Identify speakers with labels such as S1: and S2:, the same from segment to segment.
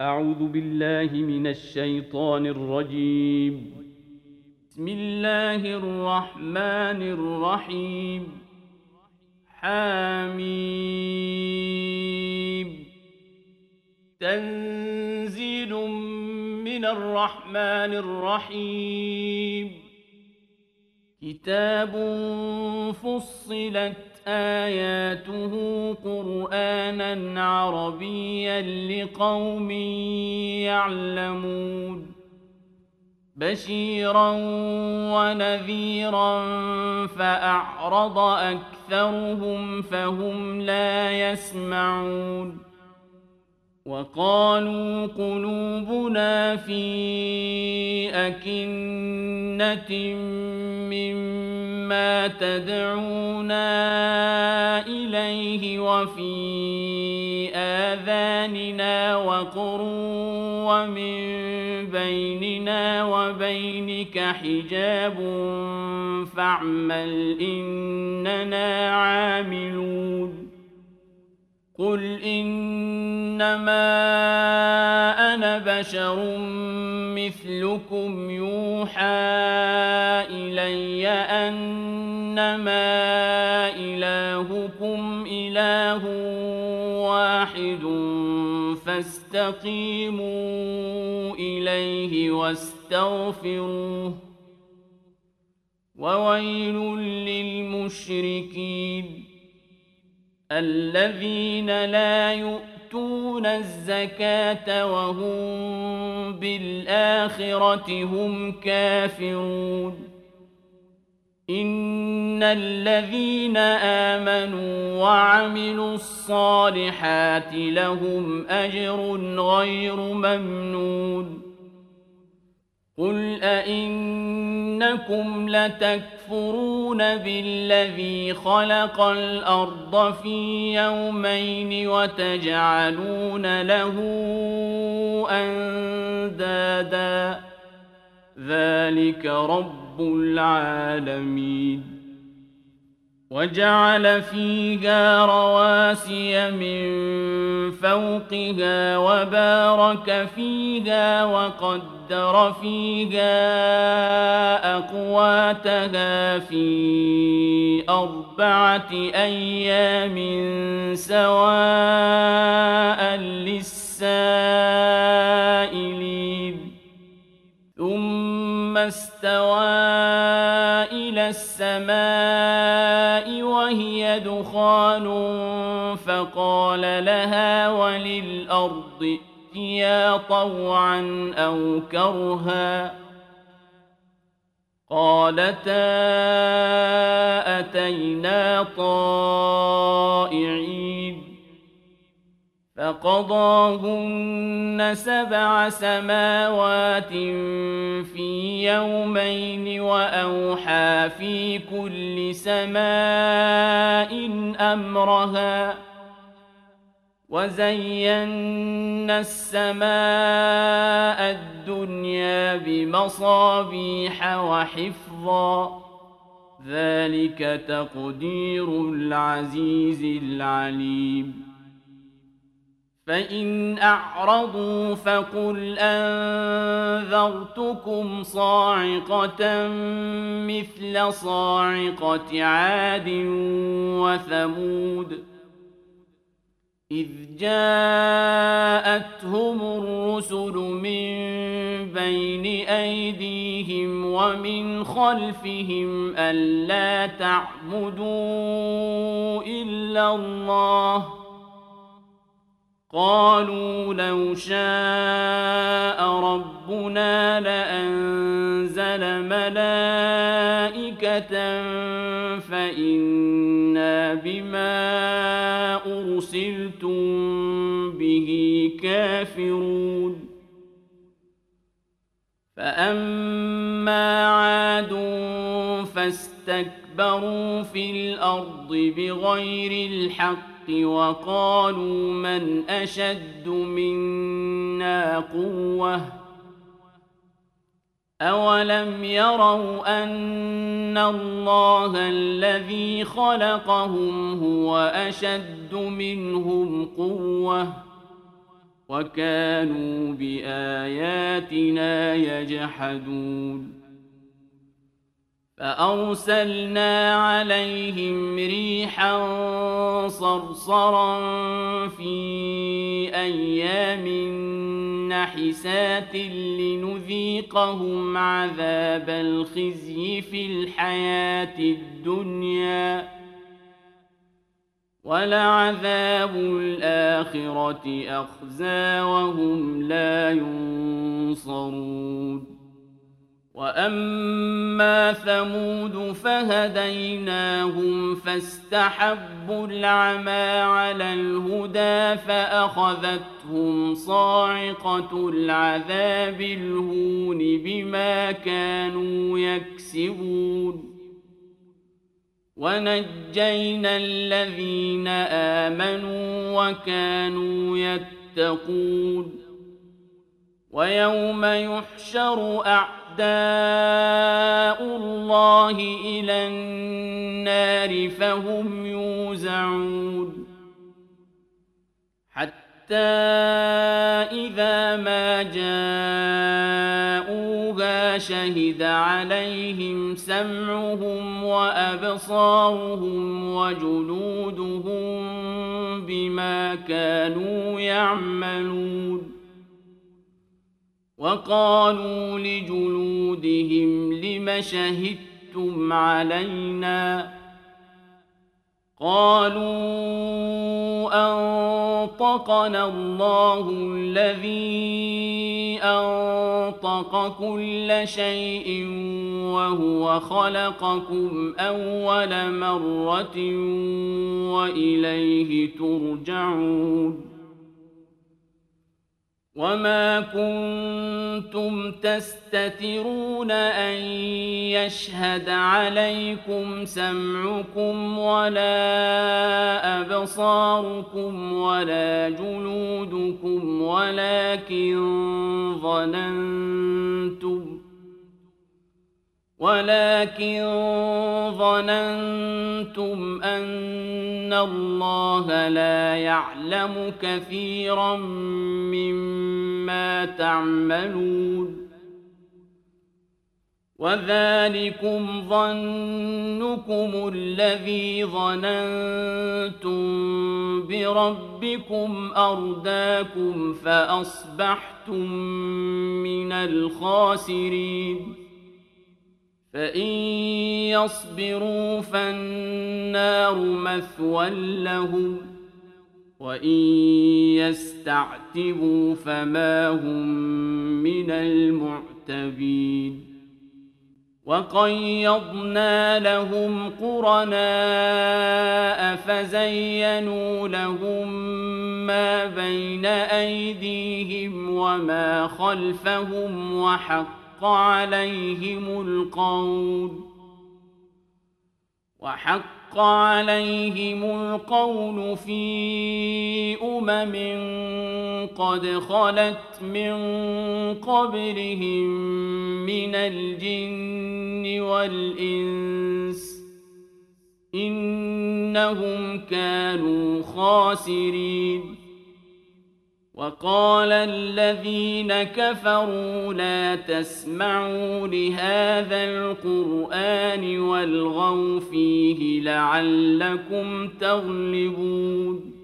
S1: أعوذ بالله من الشيطان الرجيم. بسم الله الرحمن الرحيم. حميم. تنزيل من الرحمن الرحيم. كتاب فصلت آياته قرآنًا عربيًّا لقوم يعلمون بشيرًا ونذيرًا فأعرض أكثرهم فهم لا يسمعون وقالوا قلوبنا في أكنة مما تدعونا إليه وفي آذاننا وقر ومن بيننا وبينك حجاب فاعمل إننا عاملون قل إنما أنا بشر مثلكم يوحى إلي أنما إلهكم إله واحد فاستقيموا إليه واستغفروه وويل للمشركين الذين لا يؤتون الزكاة وهم بالآخرة هم كافرون إن الذين آمنوا وعملوا الصالحات لهم أجر غير ممنون قل أئنكم لتكفرون بالذي خلق الأرض في يومين وتجعلون له أندادا ذلك رب العالمين وجعل فيها رواسي من فوقها وبارك فيها وقدر فيها أقواتها في 4 أيام سواء للسائلين ثم استوى إلى السماء وهي دخان فقال لها وللأرض ائتيا طوعا أو كرها قالتا أتينا طائعين فقضاهن 7 سماوات في يومين وأوحى في كل سماء أمرها وزينا السماء الدنيا بمصابيح وحفظا ذلك تقدير العزيز العليم فإن أعرضوا فقل أنذرتكم صاعقة مثل صاعقة عاد وثمود إذ جاءتهم الرسل من بين أيديهم ومن خلفهم ألا تعبدوا إلا الله قالوا لو شاء ربنا لأنزل ملائكة فإنا بما أرسلتم به كافرون فأما عاد فاستكبروا في الأرض بغير الحق وقالوا من أشد منا قوة أولم يروا أن الله الذي خلقهم هو أشد منهم قوة وكانوا بآياتنا يجحدون فأرسلنا عليهم ريحا صرصرا في أيام نحسات لنذيقهم عذاب الخزي في الحياة الدنيا ولعذاب الآخرة أخزى وهم لا ينصرون وأما ثمود فهديناهم فاستحبوا العمى على الهدى فأخذتهم صاعقة العذاب الهون بما كانوا يكسبون ونجينا الذين آمنوا وكانوا يتقون ويوم يحشر أعداء الله إلى النار فهم يوزعون حتى إذا ما جاءوها شهد عليهم سمعهم وأبصارهم وجلودهم بما كانوا يعملون وقالوا لجلودهم لم شهدتم علينا قالوا أنطقنا الله الذي أنطق كل شيء وهو خلقكم أول مرة وإليه ترجعون وما كنتم تستترون أن يشهد عليكم سمعكم ولا أبصاركم ولا جلودكم ولكن ظننتم أن الله لا يعلم كثيرا مما تعملون وذلكم ظنكم الذي ظننتم بربكم أرداكم فأصبحتم من الخاسرين فإن يصبروا فالنار مثوى لهم وإن يستعتبوا فما هم من المعتبين وقيضنا لهم قرناء فزينوا لهم ما بين أيديهم وما خلفهم وحق عليهم القول في قد خلت من قبلهم من الجن والإنس إنهم كانوا خاسرين وقال الذين كفروا لا تسمعوا لهذا القرآن والغوا فيه لعلكم تغلبون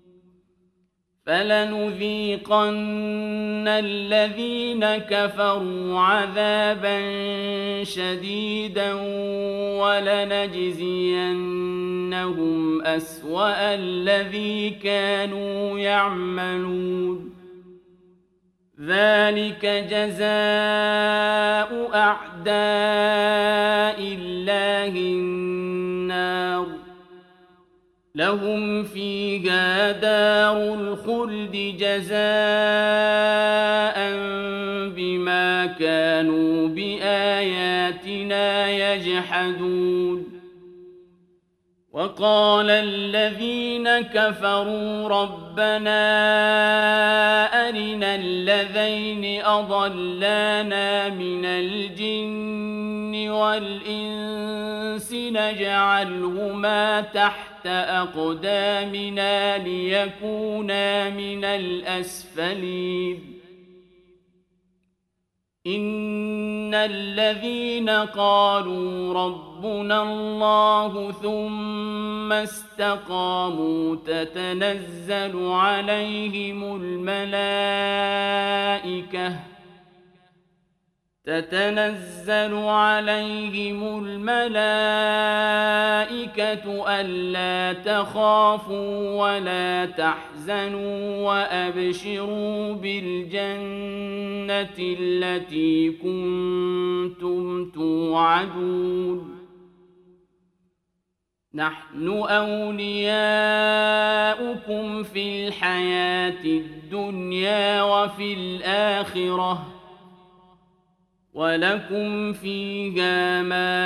S1: فلنذيقن الذين كفروا عذابا شديدا ولنجزينهم أسوأ الذي كانوا يعملون ذلك جزاء أعداء الله النار لهم فيها دار الخلد جزاء بما كانوا بآياتنا يجحدون وقال قال الذين كفروا ربنا أرنا الذين أضلانا من الجن والإنس نجعلهما تحت أقدامنا ليكونا من الأسفلين إن الذين قالوا ربنا الله ثم استقاموا تتنزل عليهم الملائكة ألا تخافوا ولا تحزنوا وأبشروا بالجنة التي كنتم توعدون نحن أولياؤكم في الحياة الدنيا وفي الآخرة ولكم فيها ما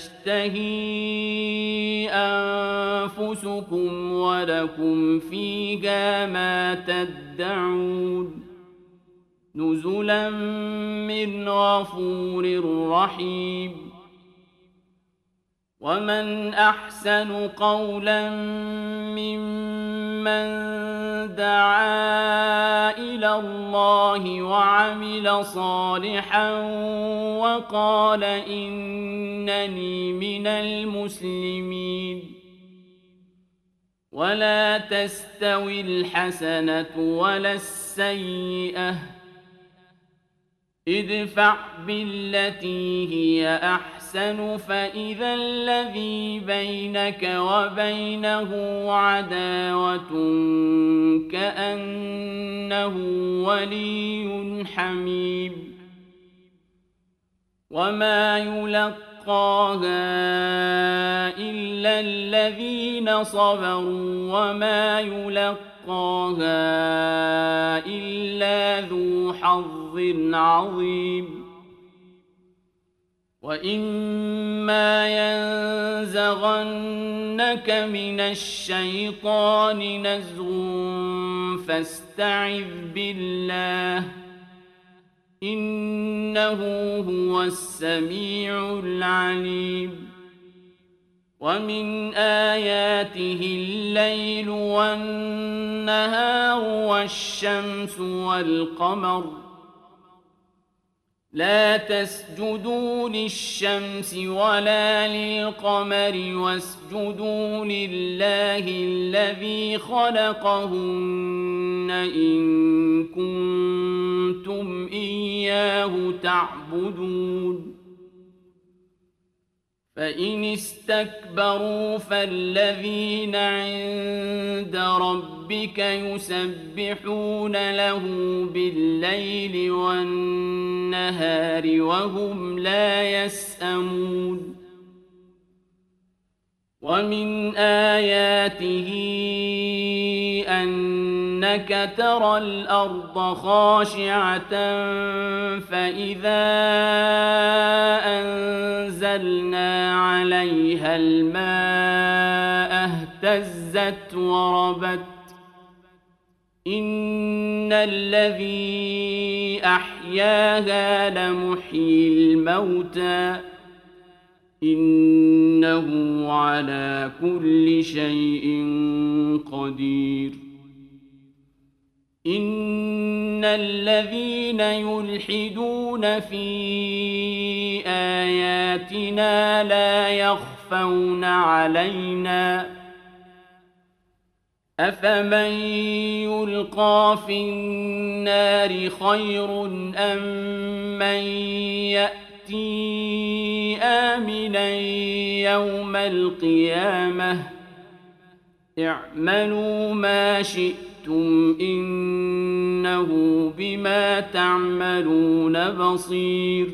S1: تشتهي أنفسكم ولكم فيها ما تدعون نزلا من غفور رحيم ومن أحسن قولا ممن دعا إلى الله وعمل صالحا وقال إنني من المسلمين ولا تستوي الحسنة ولا السيئة ادفع بالتي هي أحسن فإذا الذي بينك وبينه عداوة كأنه ولي حميم وما يلقاها إلا الذين صبروا وما يلقاها إلا ذو حظ عظيم وإما ينزغنك من الشيطان نزغ فاستعذ بالله إنه هو السميع العليم ومن آياته الليل والنهار والشمس والقمر لا تسجدوا للشمس ولا للقمر واسجدوا لله الذي خلقهن إن كنتم إياه تعبدون فإن استكبروا فالذين عند ربك يسبحون له بالليل والنهار وهم لا يسأمون ومن آياته أنك ترى الأرض خاشعة فإذا أنزلنا عليها الماء اهتزت وربت إن الذي أحياها لمحيي الموتى إنه على كل شيء قدير إن الذين يلحدون في آياتنا لا يخفون علينا أفمن يلقى في النار خير أم من يأتي آمنا يوم القيامة اعملوا ما شئتم إنه بما تعملون بصير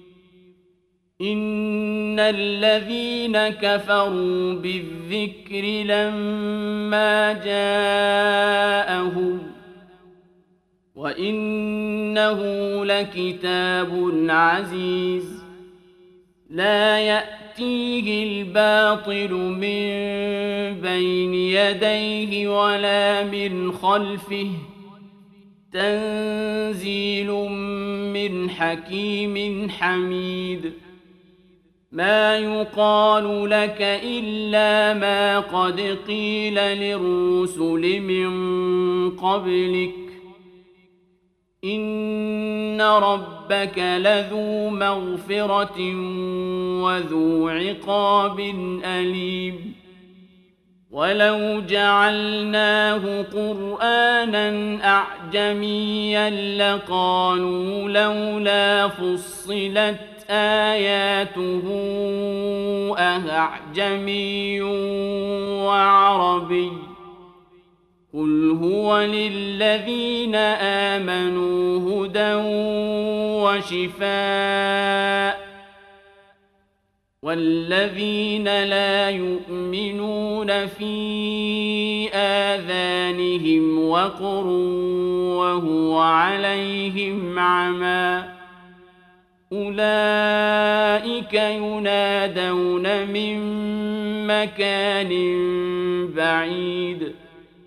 S1: إن الذين كفروا بالذكر لما جاءهم وإنه لكتاب عزيز لا يأتي يأتيه الباطل من بين يديه ولا من خلفه تنزيل من حكيم حميد ما يقال لك إلا ما قد قيل للرسل من قبلك إن ربك لذو مغفرة وذو عقاب أليم ولو جعلناه قرآنا أعجميا لقالوا لولا فصلت آياته أعجمي وعربي قل هو للذين آمنوا هدى وشفاء والذين لا يؤمنون في آذانهم وقر وهو عليهم عمى أولئك ينادون من مكان بعيد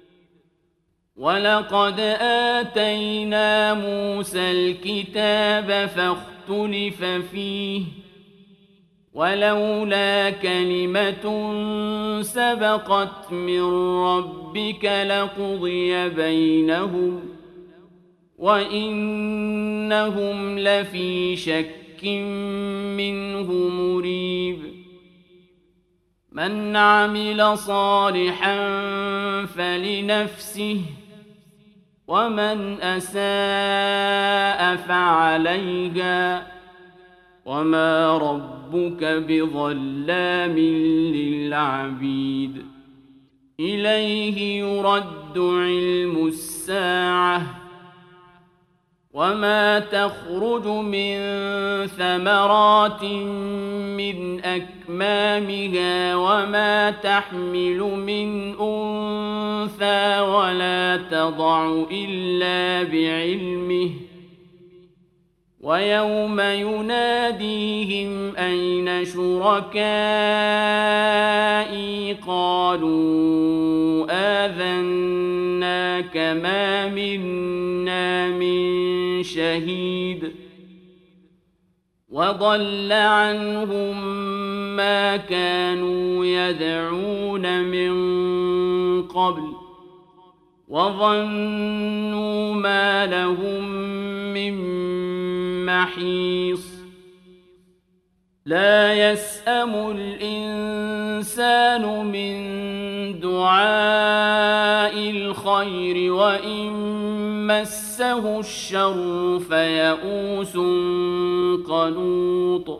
S1: ولقد آتينا موسى الكتاب فاختلف فيه ولولا كلمة سبقت من ربك لقضي بينهم وإنهم لفي شك منه مريب من عمل صالحا فلنفسه ومن أساء فعليها وما ربك بظلام للعبيد إليه يرد علم الساعة وما تخرج من ثمرات من أكمامها وما تحمل من أنثى ولا تضع إلا بعلمه ويوم يناديهم أين شركائي قالوا آذناك ما منا من شهيد وضل عنهم ما كانوا يدعون من قبل وظنوا ما لهم من محيص لا يسأم الإنسان من دعاء الخير وإن مسه الشر فيئوس قنوط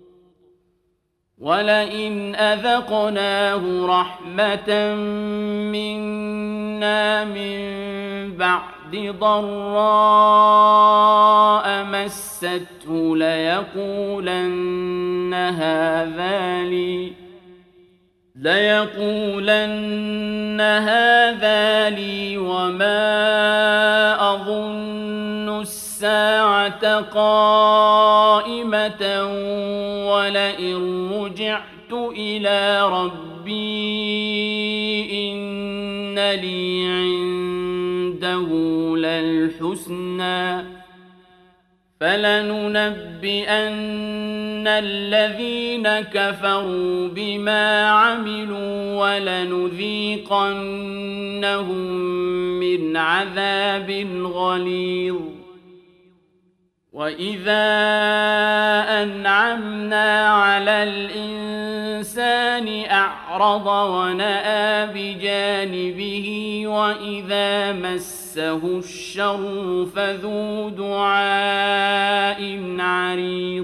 S1: ولئن أذقناه رحمة منا من بعد ضراء مسته ليقولن هذا لي وما أظن الساعة قائمة ولئن رجعت إلى ربي إن لي عنده للحسنى فلننبئن الذين كفروا بما عملوا ولنذيقنهم من عذاب غليظ وإذا أنعمنا على الإنسان أعرض ونأى بجانبه وإذا مسه الشر فذو دعاء عريض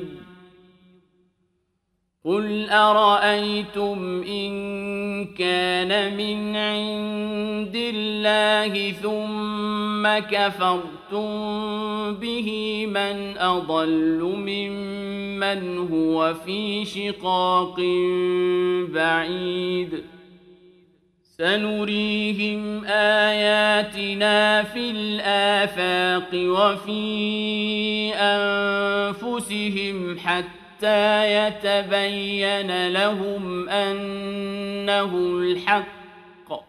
S1: قل أرأيتم إن كان من عند الله ثم كفرتم به من أضل ممن هو في شقاق بعيد سنريهم آياتنا في الآفاق وفي أنفسهم حتى حتى يتبين لهم أنه الحق.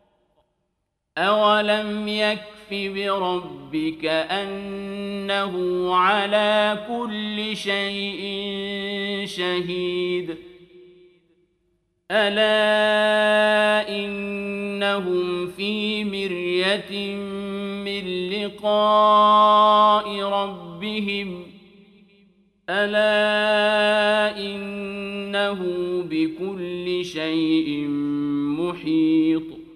S1: أولم يكف بربك أنه على كل شيء شهيد. ألا إنهم في مرية من لقاء ربهم ألا إنه بكل شيء محيط.